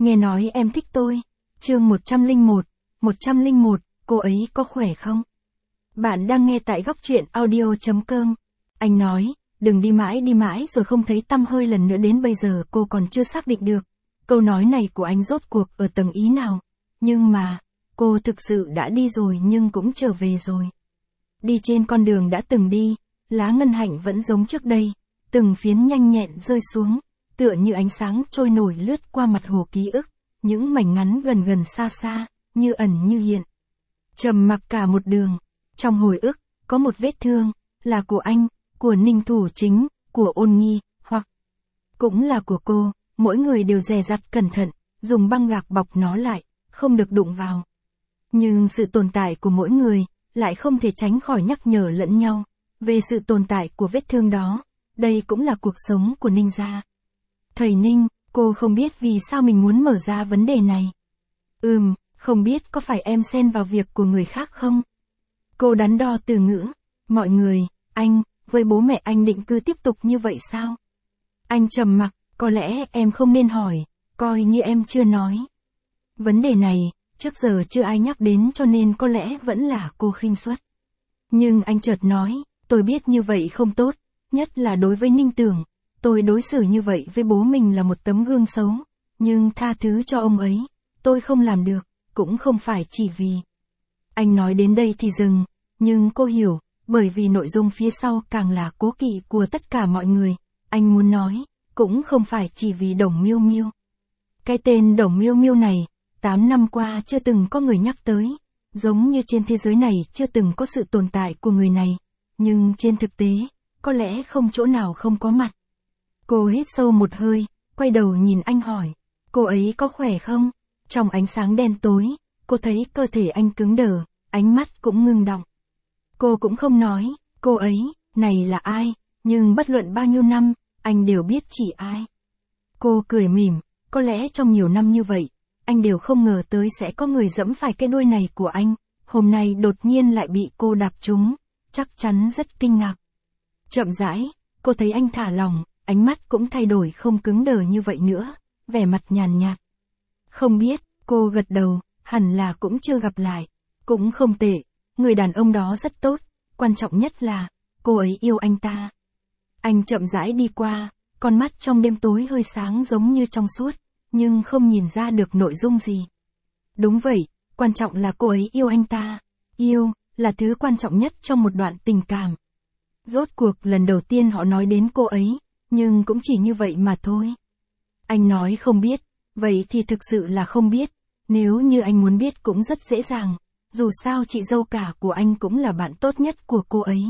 Nghe nói em thích tôi. Chương 101, cô ấy có khỏe không? Bạn đang nghe tại góc truyện audio.com. Anh nói, đừng đi mãi rồi không thấy tăm hơi lần nữa, đến bây giờ cô còn chưa xác định được. Câu nói này của anh rốt cuộc ở tầng ý nào? Nhưng mà, cô thực sự đã đi rồi nhưng cũng trở về rồi. Đi trên con đường đã từng đi, lá ngân hạnh vẫn giống trước đây, từng phiến nhanh nhẹn rơi xuống, tựa như ánh sáng trôi nổi lướt qua mặt hồ ký ức, những mảnh ngắn gần xa xa, như ẩn như hiện. Trầm mặc cả một đường, trong hồi ức, có một vết thương, là của anh, của Ninh Thủ Chính, của Ôn Nghi, hoặc cũng là của cô, mỗi người đều dè dặt cẩn thận, dùng băng gạc bọc nó lại, không được đụng vào. Nhưng sự tồn tại của mỗi người, lại không thể tránh khỏi nhắc nhở lẫn nhau, về sự tồn tại của vết thương đó, đây cũng là cuộc sống của Ninh gia. Thầy Ninh, cô không biết vì sao mình muốn mở ra vấn đề này. Không biết có phải em xen vào việc của người khác không? Cô đắn đo từ ngữ, mọi người, anh, với bố mẹ anh định cư tiếp tục như vậy sao? Anh trầm mặc, có lẽ em không nên hỏi, coi như em chưa nói. Vấn đề này, trước giờ chưa ai nhắc đến cho nên có lẽ vẫn là cô khinh suất. Nhưng anh chợt nói, tôi biết như vậy không tốt, nhất là đối với Ninh Tưởng. Tôi đối xử như vậy với bố mình là một tấm gương xấu, nhưng tha thứ cho ông ấy, tôi không làm được, cũng không phải chỉ vì. Anh nói đến đây thì dừng, nhưng cô hiểu, bởi vì nội dung phía sau càng là cố kỵ của tất cả mọi người. Anh muốn nói, cũng không phải chỉ vì Đồng Miêu Miêu. Cái tên Đồng Miêu Miêu này, 8 năm qua chưa từng có người nhắc tới, giống như trên thế giới này chưa từng có sự tồn tại của người này, nhưng trên thực tế, có lẽ không chỗ nào không có mặt. Cô hít sâu một hơi, quay đầu nhìn anh hỏi, cô ấy có khỏe không? Trong ánh sáng đen tối, cô thấy cơ thể anh cứng đờ, ánh mắt cũng ngưng đọng. Cô cũng không nói, cô ấy, này là ai, nhưng bất luận bao nhiêu năm, anh đều biết chỉ ai. Cô cười mỉm, có lẽ trong nhiều năm như vậy, anh đều không ngờ tới sẽ có người dẫm phải cái đuôi này của anh, hôm nay đột nhiên lại bị cô đạp trúng, chắc chắn rất kinh ngạc. Chậm rãi, cô thấy anh thả lỏng, ánh mắt cũng thay đổi không cứng đờ như vậy nữa, vẻ mặt nhàn nhạt. Không biết, cô gật đầu, hẳn là cũng chưa gặp lại, cũng không tệ, người đàn ông đó rất tốt, quan trọng nhất là, cô ấy yêu anh ta. Anh chậm rãi đi qua, con mắt trong đêm tối hơi sáng giống như trong suốt, nhưng không nhìn ra được nội dung gì. Đúng vậy, quan trọng là cô ấy yêu anh ta, yêu, là thứ quan trọng nhất trong một đoạn tình cảm. Rốt cuộc lần đầu tiên họ nói đến cô ấy, nhưng cũng chỉ như vậy mà thôi. Anh nói không biết, vậy thì thực sự là không biết, nếu như anh muốn biết cũng rất dễ dàng, dù sao chị dâu cả của anh cũng là bạn tốt nhất của cô ấy.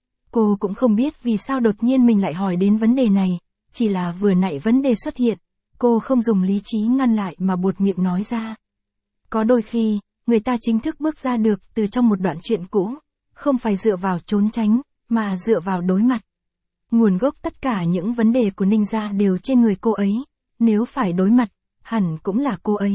Cô cũng không biết vì sao đột nhiên mình lại hỏi đến vấn đề này, chỉ là vừa nãy vấn đề xuất hiện, cô không dùng lý trí ngăn lại mà buột miệng nói ra. Có đôi khi, người ta chính thức bước ra được từ trong một đoạn chuyện cũ, không phải dựa vào trốn tránh, mà dựa vào đối mặt. Nguồn gốc tất cả những vấn đề của Ninh gia đều trên người cô ấy, nếu phải đối mặt, hẳn cũng là cô ấy.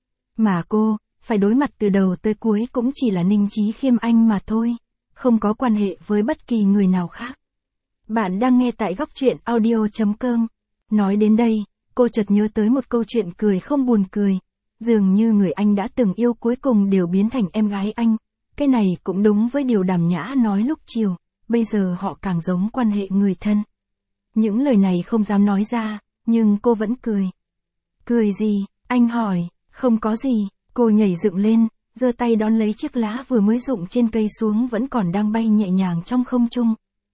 Mà cô, phải đối mặt từ đầu tới cuối cũng chỉ là Ninh Chí Khiêm anh mà thôi, không có quan hệ với bất kỳ người nào khác. Bạn đang nghe tại góc truyện audio.com. Nói đến đây, cô chợt nhớ tới một câu chuyện cười không buồn cười. Dường như người anh đã từng yêu cuối cùng đều biến thành em gái anh. Cái này cũng đúng với điều Đàm Nhã nói lúc chiều, bây giờ họ càng giống quan hệ người thân. Những lời này không dám nói ra, nhưng cô vẫn cười. Cười gì? Anh hỏi. Không có gì, cô nhảy dựng lên, giơ tay đón lấy chiếc lá vừa mới rụng trên cây xuống vẫn còn đang bay nhẹ nhàng trong không trung.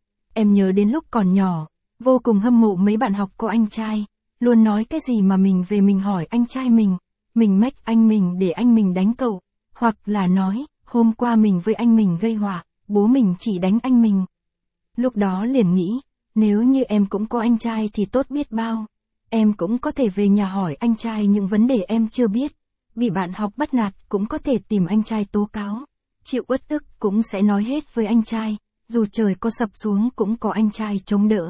Em nhớ đến lúc còn nhỏ, vô cùng hâm mộ mấy bạn học có anh trai, luôn nói cái gì mà mình về mình hỏi anh trai mình mách anh mình để anh mình đánh cậu, hoặc là nói, hôm qua mình với anh mình gây họa, bố mình chỉ đánh anh mình. Lúc đó liền nghĩ, nếu như em cũng có anh trai thì tốt biết bao, em cũng có thể về nhà hỏi anh trai những vấn đề em chưa biết, bị bạn học bắt nạt cũng có thể tìm anh trai tố cáo, chịu uất ức cũng sẽ nói hết với anh trai, dù trời có sập xuống cũng có anh trai chống đỡ.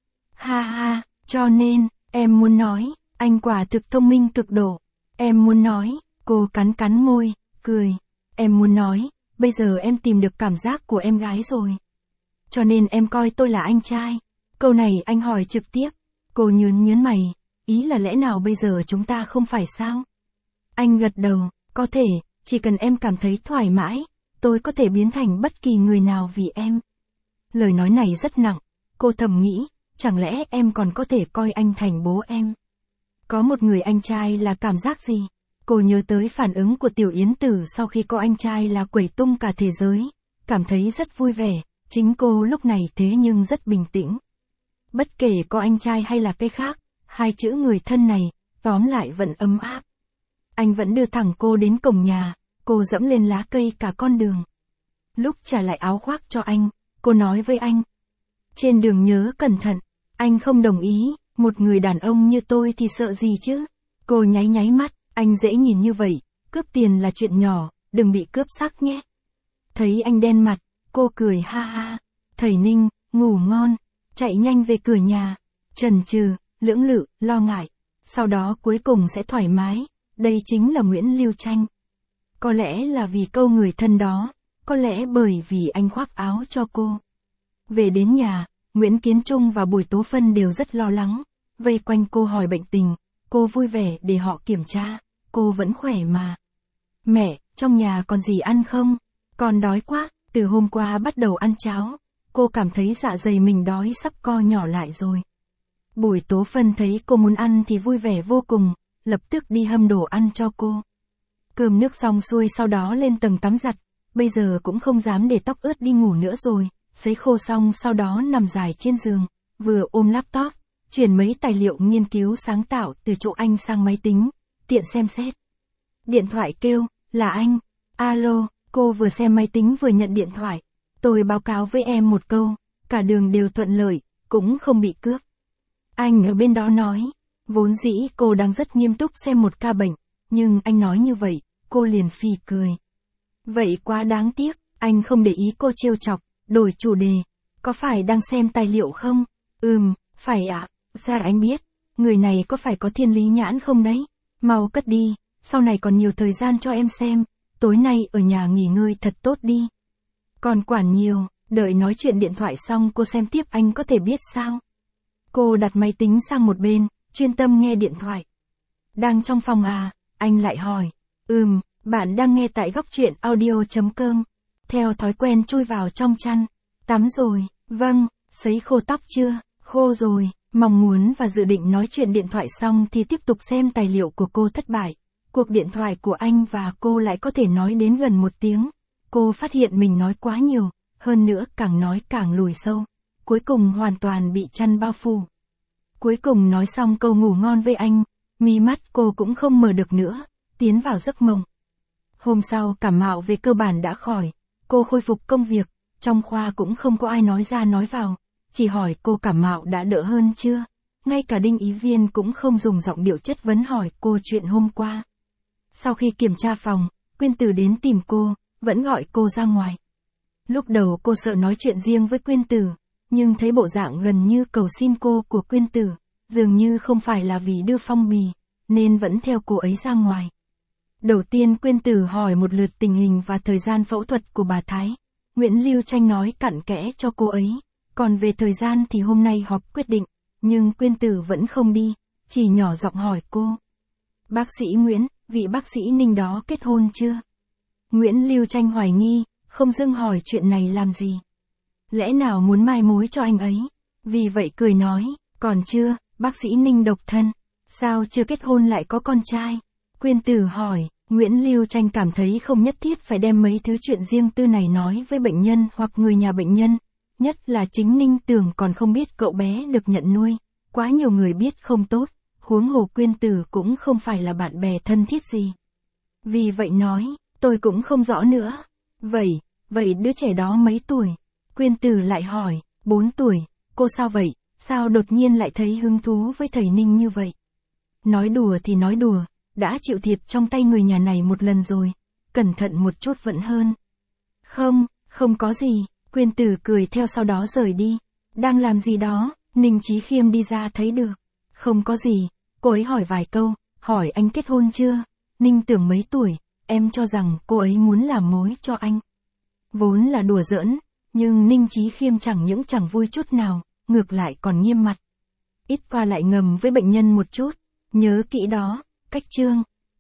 Ha ha, cho nên, em muốn nói, anh quả thực thông minh cực độ. Em muốn nói, cô cắn môi, cười. Em muốn nói, bây giờ em tìm được cảm giác của em gái rồi. Cho nên em coi tôi là anh trai. Câu này anh hỏi trực tiếp. Cô nhớn mày. ý là lẽ nào bây giờ chúng ta không phải sao? Anh gật đầu, có thể, chỉ cần em cảm thấy thoải mái, tôi có thể biến thành bất kỳ người nào vì em. Lời nói này rất nặng, cô thầm nghĩ, chẳng lẽ em còn có thể coi anh thành bố em? Có một người anh trai là cảm giác gì? Cô nhớ tới phản ứng của Tiểu Yến Tử sau khi có anh trai là quẩy tung cả thế giới, cảm thấy rất vui vẻ, chính cô lúc này thế nhưng rất bình tĩnh. Bất kể có anh trai hay là cái khác, hai chữ người thân này, tóm lại vẫn ấm áp. Anh vẫn đưa thẳng cô đến cổng nhà, cô dẫm lên lá cây cả con đường. Lúc trả lại áo khoác cho anh, cô nói với anh. Trên đường nhớ cẩn thận, anh không đồng ý, một người đàn ông như tôi thì sợ gì chứ? Cô nháy nháy mắt, anh dễ nhìn như vậy, cướp tiền là chuyện nhỏ, đừng bị cướp sắc nhé. Thấy anh đen mặt, cô cười ha ha. Thầy Ninh, ngủ ngon, chạy nhanh về cửa nhà, chần chừ, lưỡng lự, lo ngại. Sau đó cuối cùng sẽ thoải mái, đây chính là Nguyễn Lưu Tranh. Có lẽ là vì câu người thân đó, có lẽ bởi vì anh khoác áo cho cô. Về đến nhà, Nguyễn Kiến Trung và Bùi Tố Phân đều rất lo lắng, vây quanh cô hỏi bệnh tình, cô vui vẻ để họ kiểm tra, cô vẫn khỏe mà. Mẹ, trong nhà còn gì ăn không? Con đói quá, từ hôm qua bắt đầu ăn cháo, cô cảm thấy dạ dày mình đói sắp co nhỏ lại rồi. Bùi Tố Phân thấy cô muốn ăn thì vui vẻ vô cùng, lập tức đi hâm đồ ăn cho cô. Cơm nước xong xuôi sau đó lên tầng tắm giặt, bây giờ cũng không dám để tóc ướt đi ngủ nữa rồi, sấy khô xong sau đó nằm dài trên giường, vừa ôm laptop, chuyển mấy tài liệu nghiên cứu sáng tạo từ chỗ anh sang máy tính, tiện xem xét. Điện thoại kêu, là anh, alo, cô vừa xem máy tính vừa nhận điện thoại, tôi báo cáo với em một câu, cả đường đều thuận lợi, cũng không bị cướp. Anh ở bên đó nói, vốn dĩ cô đang rất nghiêm túc xem một ca bệnh, nhưng anh nói như vậy, cô liền phì cười. Vậy quá đáng tiếc, anh không để ý cô trêu chọc, đổi chủ đề, có phải đang xem tài liệu không? Phải ạ, sao anh biết, người này có phải có thiên lý nhãn không đấy? Mau cất đi, sau này còn nhiều thời gian cho em xem, tối nay ở nhà nghỉ ngơi thật tốt đi. Còn quản nhiều, đợi nói chuyện điện thoại xong cô xem tiếp anh có thể biết sao? Cô đặt máy tính sang một bên, chuyên tâm nghe điện thoại. Đang trong phòng à, anh lại hỏi. Bạn đang nghe tại góc truyện audio.com. Theo thói quen chui vào trong chăn. Tắm rồi, vâng, sấy khô tóc chưa? Khô rồi, mong muốn và dự định nói chuyện điện thoại xong thì tiếp tục xem tài liệu của cô thất bại. Cuộc điện thoại của anh và cô lại có thể nói đến gần 1 tiếng. Cô phát hiện mình nói quá nhiều, hơn nữa càng nói càng lùi sâu. Cuối cùng hoàn toàn bị chăn bao phủ. Cuối cùng nói xong câu ngủ ngon với anh, mí mắt cô cũng không mở được nữa, tiến vào giấc mộng. Hôm sau cảm mạo về cơ bản đã khỏi, cô khôi phục công việc, trong khoa cũng không có ai nói ra nói vào, chỉ hỏi cô cảm mạo đã đỡ hơn chưa. Ngay cả Đinh Ý Viên cũng không dùng giọng điệu chất vấn hỏi cô chuyện hôm qua. Sau khi kiểm tra phòng, Quyên Tử đến tìm cô, vẫn gọi cô ra ngoài. Lúc đầu cô sợ nói chuyện riêng với Quyên Tử, nhưng thấy bộ dạng gần như cầu xin cô của Quyên Tử, dường như không phải là vì đưa phong bì, nên vẫn theo cô ấy ra ngoài. Đầu tiên Quyên Tử hỏi một lượt tình hình và thời gian phẫu thuật của bà Thái. Nguyễn Lưu Tranh nói cặn kẽ cho cô ấy, còn về thời gian thì hôm nay họp quyết định, nhưng Quyên Tử vẫn không đi, chỉ nhỏ giọng hỏi cô. Bác sĩ Nguyễn, vị bác sĩ Ninh đó kết hôn chưa? Nguyễn Lưu Tranh hoài nghi, không dưng hỏi chuyện này làm gì? Lẽ nào muốn mai mối cho anh ấy? Vì vậy cười nói, còn chưa, bác sĩ Ninh độc thân. Sao chưa kết hôn lại có con trai? Quyên Tử hỏi, Nguyễn Lưu Tranh cảm thấy không nhất thiết phải đem mấy thứ chuyện riêng tư này nói với bệnh nhân hoặc người nhà bệnh nhân. Nhất là chính Ninh Tưởng còn không biết cậu bé được nhận nuôi. Quá nhiều người biết không tốt, huống hồ Quyên Tử cũng không phải là bạn bè thân thiết gì. Vì vậy nói, tôi cũng không rõ nữa. Vậy đứa trẻ đó mấy tuổi? Quyên Tử lại hỏi, 4 tuổi, cô sao vậy? Sao đột nhiên lại thấy hứng thú với thầy Ninh như vậy? Nói đùa thì nói đùa, đã chịu thiệt trong tay người nhà này một lần rồi, cẩn thận một chút vẫn hơn. Không có gì, Quyên Tử cười theo sau đó rời đi. Đang làm gì đó, Ninh Chí Khiêm đi ra thấy được. Không có gì, cô ấy hỏi vài câu, hỏi anh kết hôn chưa? Ninh Tưởng mấy tuổi, em cho rằng cô ấy muốn làm mối cho anh. Vốn là đùa giỡn, nhưng Ninh Chí Khiêm chẳng vui chút nào, ngược lại còn nghiêm mặt. Ít qua lại ngầm với bệnh nhân một chút, Nhớ kỹ đó, cách chương.